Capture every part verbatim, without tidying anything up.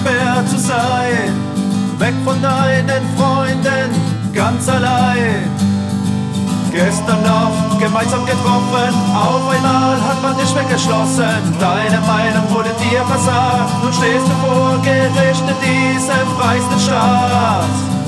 eingesperrt zu sein, weg von deinen Freunden, ganz allein. Gestern noch gemeinsam getroffen, auf einmal hat man dich weggeschlossen. Deine Meinung wurde dir versagt, nun stehst du vor Gericht in diesem freisten Staat.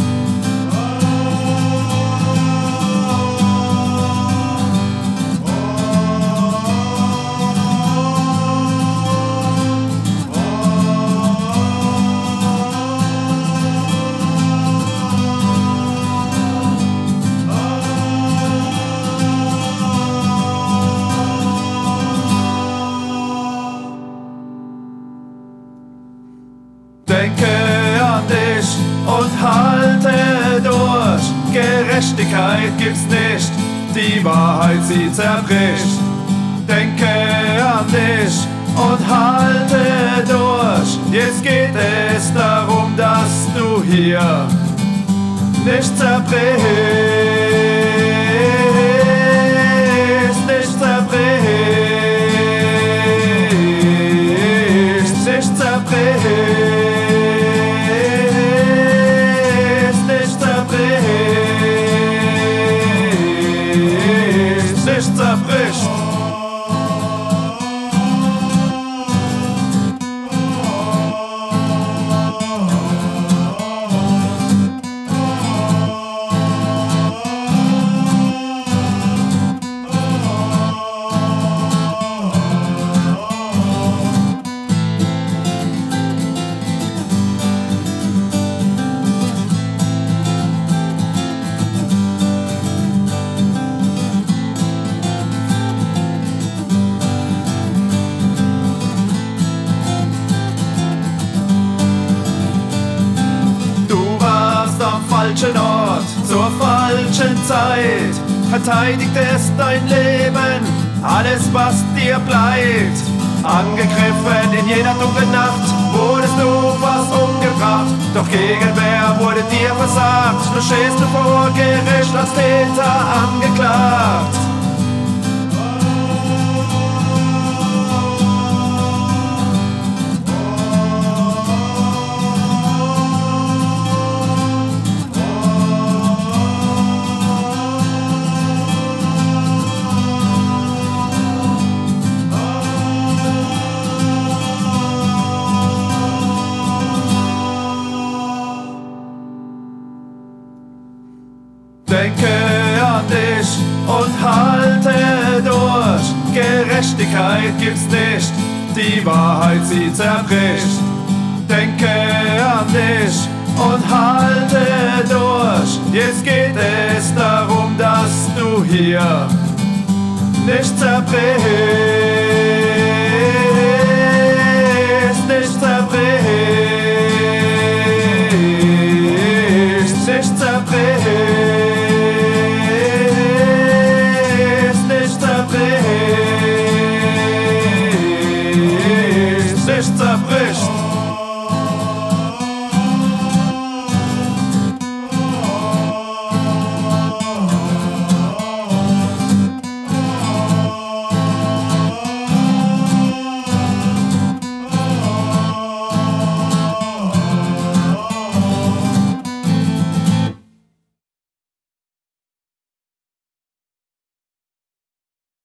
Denke an dich und halte durch. Gerechtigkeit gibt's nicht, die Wahrheit sie zerbricht. Denke an dich und halte durch. Jetzt geht es darum, dass du hier nicht zerbrichst, nicht zerbrichst, nicht zerbrichst. Nicht zerbricht. Falschen Ort, zur falschen Zeit, verteidigt es dein Leben, alles was dir bleibt. Angegriffen in jeder dunklen Nacht, wurdest du fast umgebracht, doch Gegenwehr wurde dir versagt, nun stehst du vor Gericht als Täter angeklagt. Denke an dich und halte durch. Gerechtigkeit gibt's nicht, die Wahrheit sie zerbricht. Denke an dich und halte durch. Jetzt geht es darum, dass du hier nicht zerbrichst, nicht zerbrichst, nicht zerbrichst. Nicht zerbricht.